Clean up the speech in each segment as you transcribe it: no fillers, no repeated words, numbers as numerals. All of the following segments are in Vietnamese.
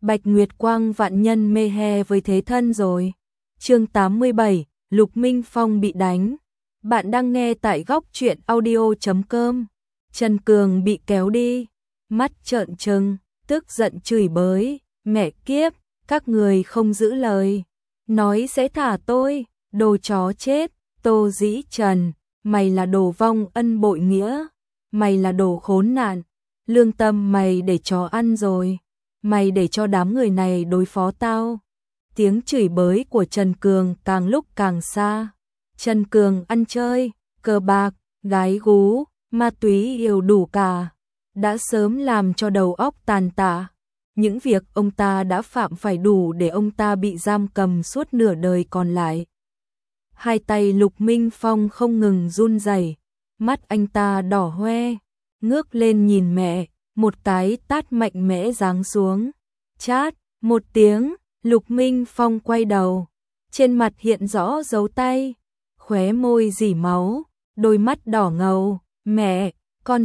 Bạch Nguyệt Quang vạn nhân mê he với thế thân rồi. Chương 87, Lục Minh Phong bị đánh. Bạn đang nghe tại góc truyện audio.com. Trần Cường bị kéo đi, mắt trợn trừng, tức giận chửi bới, mẹ kiếp, các người không giữ lời, nói sẽ thả tôi, đồ chó chết, Tô Dĩ Trần, mày là đồ vong ân bội nghĩa, mày là đồ khốn nạn, lương tâm mày để chó ăn rồi, mày để cho đám người này đối phó tao. Tiếng chửi bới của Trần Cường càng lúc càng xa. Trần Cường ăn chơi, cờ bạc, gái gú, ma túy đều đủ cả, đã sớm làm cho đầu óc tàn tạ. Những việc ông ta đã phạm phải đủ để ông ta bị giam cầm suốt nửa đời còn lại. Hai tay Lục Minh Phong không ngừng run rẩy, mắt anh ta đỏ hoe, ngước lên nhìn mẹ, một cái tát mạnh mẽ giáng xuống. Chát, một tiếng, Lục Minh Phong quay đầu, trên mặt hiện rõ dấu tay, khóe môi rỉ máu, đôi mắt đỏ ngầu. Mẹ, con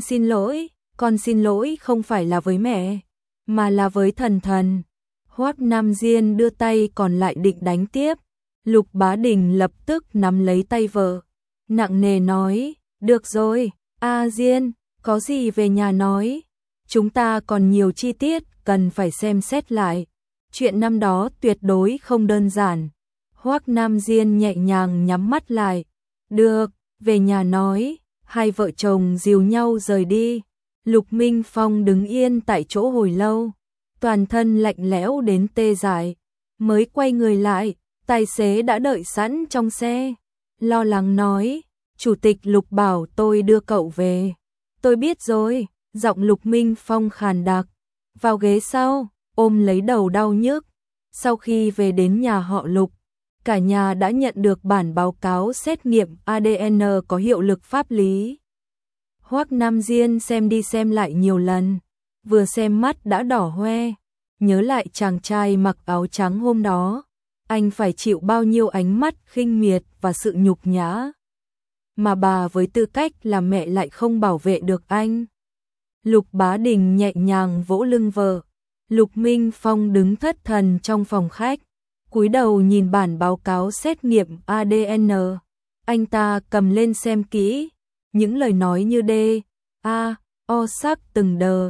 xin lỗi không phải là với mẹ, mà là với Thần Thần. Hoắc Nam Diên đưa tay còn lại định đánh tiếp. Lục Bá Đình lập tức nắm lấy tay vợ, nặng nề nói, được rồi, A Diên, có gì về nhà nói, chúng ta còn nhiều chi tiết cần phải xem xét lại. Chuyện năm đó tuyệt đối không đơn giản. Hoắc Nam Diên nhẹ nhàng nhắm mắt lại, được, về nhà nói. Hai vợ chồng dìu nhau rời đi. Lục Minh Phong đứng yên tại chỗ hồi lâu, toàn thân lạnh lẽo đến tê dại, mới quay người lại, tài xế đã đợi sẵn trong xe, lo lắng nói, Chủ tịch Lục bảo tôi đưa cậu về. Tôi biết rồi, giọng Lục Minh Phong khàn đặc, vào ghế sau, ôm lấy đầu đau nhức. Sau khi về đến nhà họ Lục, cả nhà đã nhận được bản báo cáo xét nghiệm ADN có hiệu lực pháp lý. Hoắc Nam Diên xem đi xem lại nhiều lần, vừa xem mắt đã đỏ hoe, nhớ lại chàng trai mặc áo trắng hôm đó, anh phải chịu bao nhiêu ánh mắt khinh miệt và sự nhục nhã. Mà bà với tư cách là mẹ lại không bảo vệ được anh. Lục Bá Đình nhẹ nhàng vỗ lưng vợ, Lục Minh Phong đứng thất thần trong phòng khách, cúi đầu nhìn bản báo cáo xét nghiệm ADN. Anh ta cầm lên xem kỹ, những lời nói như D, A, O sắc từng đờ,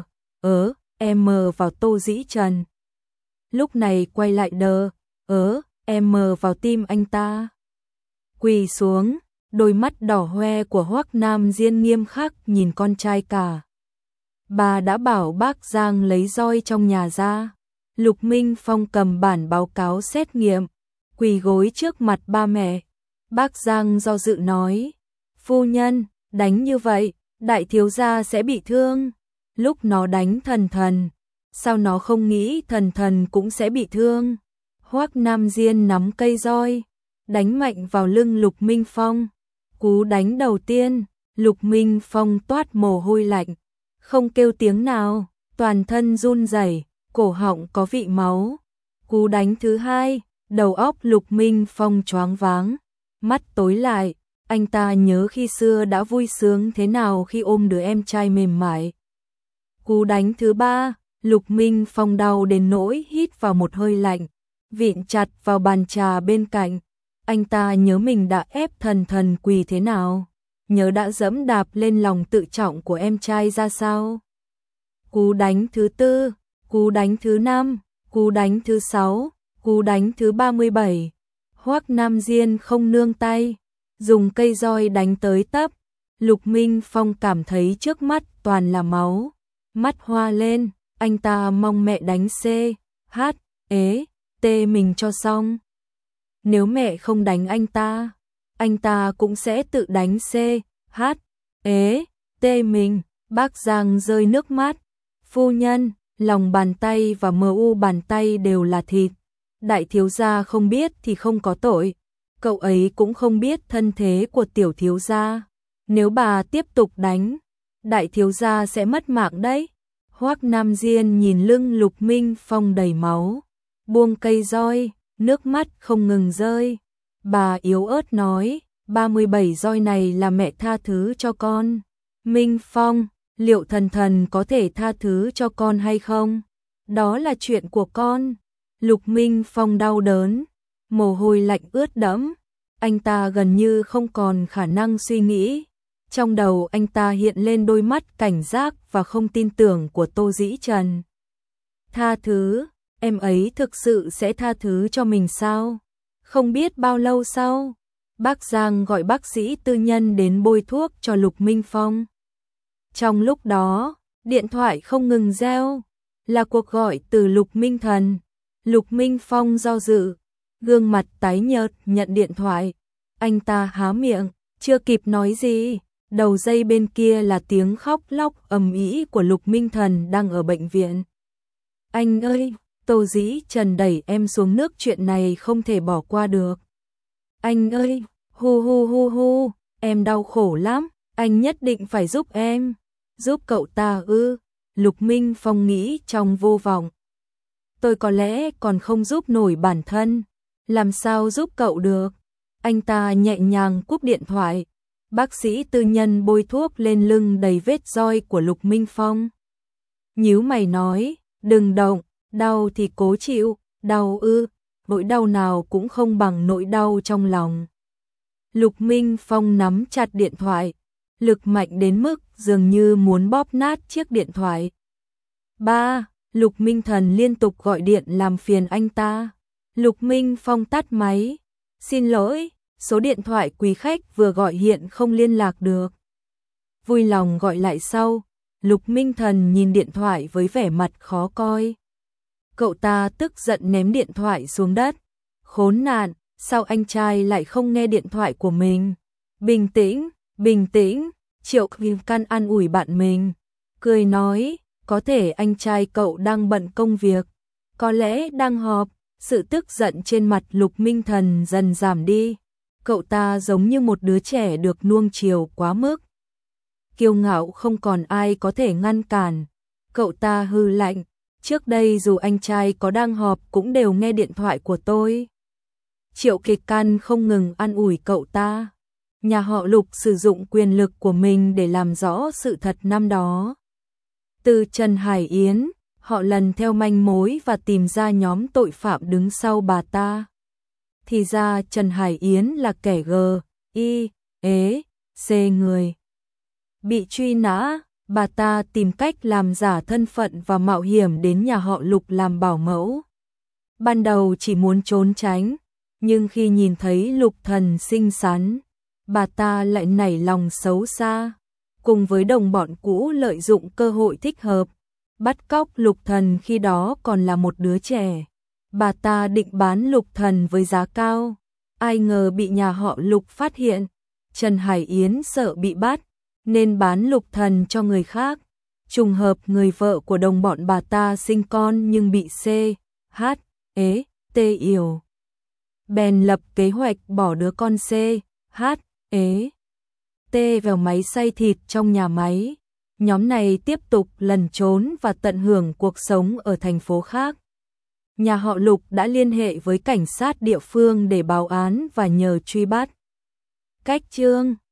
M vào Tô Dĩ Trần. Lúc này quay lại đờ, M vào tim anh ta. Quỳ xuống, đôi mắt đỏ hoe của Hoắc Nam Diên nghiêm khắc nhìn con trai cả. Bà đã bảo bác Giang lấy roi trong nhà ra. Lục Minh Phong cầm bản báo cáo xét nghiệm, quỳ gối trước mặt ba mẹ. Bác Giang do dự nói, phu nhân, đánh như vậy, đại thiếu gia sẽ bị thương. Lúc nó đánh Thần Thần, sao nó không nghĩ Thần Thần cũng sẽ bị thương. Hoắc Nam Diên nắm cây roi, đánh mạnh vào lưng Lục Minh Phong. Cú đánh đầu tiên, Lục Minh Phong toát mồ hôi lạnh, không kêu tiếng nào, toàn thân run rẩy, cổ họng có vị máu. Cú đánh thứ hai, đầu óc Lục Minh Phong choáng váng, mắt tối lại, anh ta nhớ khi xưa đã vui sướng thế nào khi ôm đứa em trai mềm mại. Cú đánh thứ ba, Lục Minh Phong đau đến nỗi hít vào một hơi lạnh, vịn chặt vào bàn trà bên cạnh. Anh ta nhớ mình đã ép Thần Thần quỳ thế nào, nhớ đã dẫm đạp lên lòng tự trọng của em trai ra sao. Cú đánh thứ tư, cú đánh thứ năm, cú đánh thứ sáu, cú đánh thứ 37. Hoắc Nam Diên không nương tay, dùng cây roi đánh tới tấp. Lục Minh Phong cảm thấy trước mắt toàn là máu, mắt hoa lên, anh ta mong mẹ đánh C, H, T mình cho xong. Nếu mẹ không đánh anh ta cũng sẽ tự đánh C, H, T mình. Bác Giang rơi nước mắt, phu nhân, lòng bàn tay và MU bàn tay đều là thịt. Đại thiếu gia không biết thì không có tội, cậu ấy cũng không biết thân thế của tiểu thiếu gia. Nếu bà tiếp tục đánh, đại thiếu gia sẽ mất mạng đấy. Hoắc Nam Diên nhìn lưng Lục Minh Phong đầy máu, buông cây roi, nước mắt không ngừng rơi. Bà yếu ớt nói, 37 roi này là mẹ tha thứ cho con. Minh Phong, liệu Thần Thần có thể tha thứ cho con hay không? Đó là chuyện của con. Lục Minh Phong đau đớn, mồ hôi lạnh ướt đẫm, anh ta gần như không còn khả năng suy nghĩ. Trong đầu anh ta hiện lên đôi mắt cảnh giác và không tin tưởng của Tô Dĩ Trần. Tha thứ, em ấy thực sự sẽ tha thứ cho mình sao? Không biết bao lâu sau, bác Giang gọi bác sĩ tư nhân đến bôi thuốc cho Lục Minh Phong. Trong lúc đó, điện thoại không ngừng reo, là cuộc gọi từ Lục Minh Thần. Lục Minh Phong do dự, gương mặt tái nhợt nhận điện thoại. Anh ta há miệng, chưa kịp nói gì, đầu dây bên kia là tiếng khóc lóc ầm ĩ của Lục Minh Thần đang ở bệnh viện. Anh ơi, Tô Dĩ Trần đẩy em xuống nước, chuyện này không thể bỏ qua được. Anh ơi, hu hu hu hu, em đau khổ lắm, anh nhất định phải giúp em. Giúp cậu ta ư? Lục Minh Phong nghĩ trong vô vọng. Tôi có lẽ còn không giúp nổi bản thân, làm sao giúp cậu được? Anh ta nhẹ nhàng cúp điện thoại. Bác sĩ tư nhân bôi thuốc lên lưng đầy vết roi của Lục Minh Phong. Nhíu mày nói, đừng động, đau thì cố chịu, đau ư, nỗi đau nào cũng không bằng nỗi đau trong lòng. Lục Minh Phong nắm chặt điện thoại, lực mạnh đến mức dường như muốn bóp nát chiếc điện thoại. Ba, Lục Minh Thần liên tục gọi điện làm phiền anh ta. Lục Minh Phong tắt máy. Xin lỗi, số điện thoại quý khách vừa gọi hiện không liên lạc được. Vui lòng gọi lại sau. Lục Minh Thần nhìn điện thoại với vẻ mặt khó coi. Cậu ta tức giận ném điện thoại xuống đất. Khốn nạn, sao anh trai lại không nghe điện thoại của mình? Bình tĩnh, bình tĩnh. Triệu Căn an ủi bạn mình, cười nói, có thể anh trai cậu đang bận công việc, có lẽ đang họp. Sự tức giận trên mặt Lục Minh Thần dần giảm đi. Cậu ta giống như một đứa trẻ được nuông chiều quá mức. Kiêu ngạo không còn ai có thể ngăn cản. Cậu ta hừ lạnh, trước đây dù anh trai có đang họp cũng đều nghe điện thoại của tôi. Triệu Căn không ngừng an ủi cậu ta. Nhà họ Lục sử dụng quyền lực của mình để làm rõ sự thật năm đó. Từ Trần Hải Yến, họ lần theo manh mối và tìm ra nhóm tội phạm đứng sau bà ta. Thì ra Trần Hải Yến là kẻ C người bị truy nã. Bà ta tìm cách làm giả thân phận và mạo hiểm đến nhà họ Lục làm bảo mẫu. Ban đầu chỉ muốn trốn tránh, nhưng khi nhìn thấy Lục Thần xinh xắn, bà ta lại nảy lòng xấu xa. Cùng với đồng bọn cũ lợi dụng cơ hội thích hợp, bắt cóc Lục Thần khi đó còn là một đứa trẻ. Bà ta định bán Lục Thần với giá cao, ai ngờ bị nhà họ Lục phát hiện. Trần Hải Yến sợ bị bắt, nên bán Lục Thần cho người khác. Trùng hợp người vợ của đồng bọn bà ta sinh con nhưng bị C.H.E.T yểu. Bèn lập kế hoạch bỏ đứa con C.H.E.T vào máy xay thịt trong nhà máy. Nhóm này tiếp tục lẩn trốn và tận hưởng cuộc sống ở thành phố khác. Nhà họ Lục đã liên hệ với cảnh sát địa phương để báo án và nhờ truy bắt. Cách chương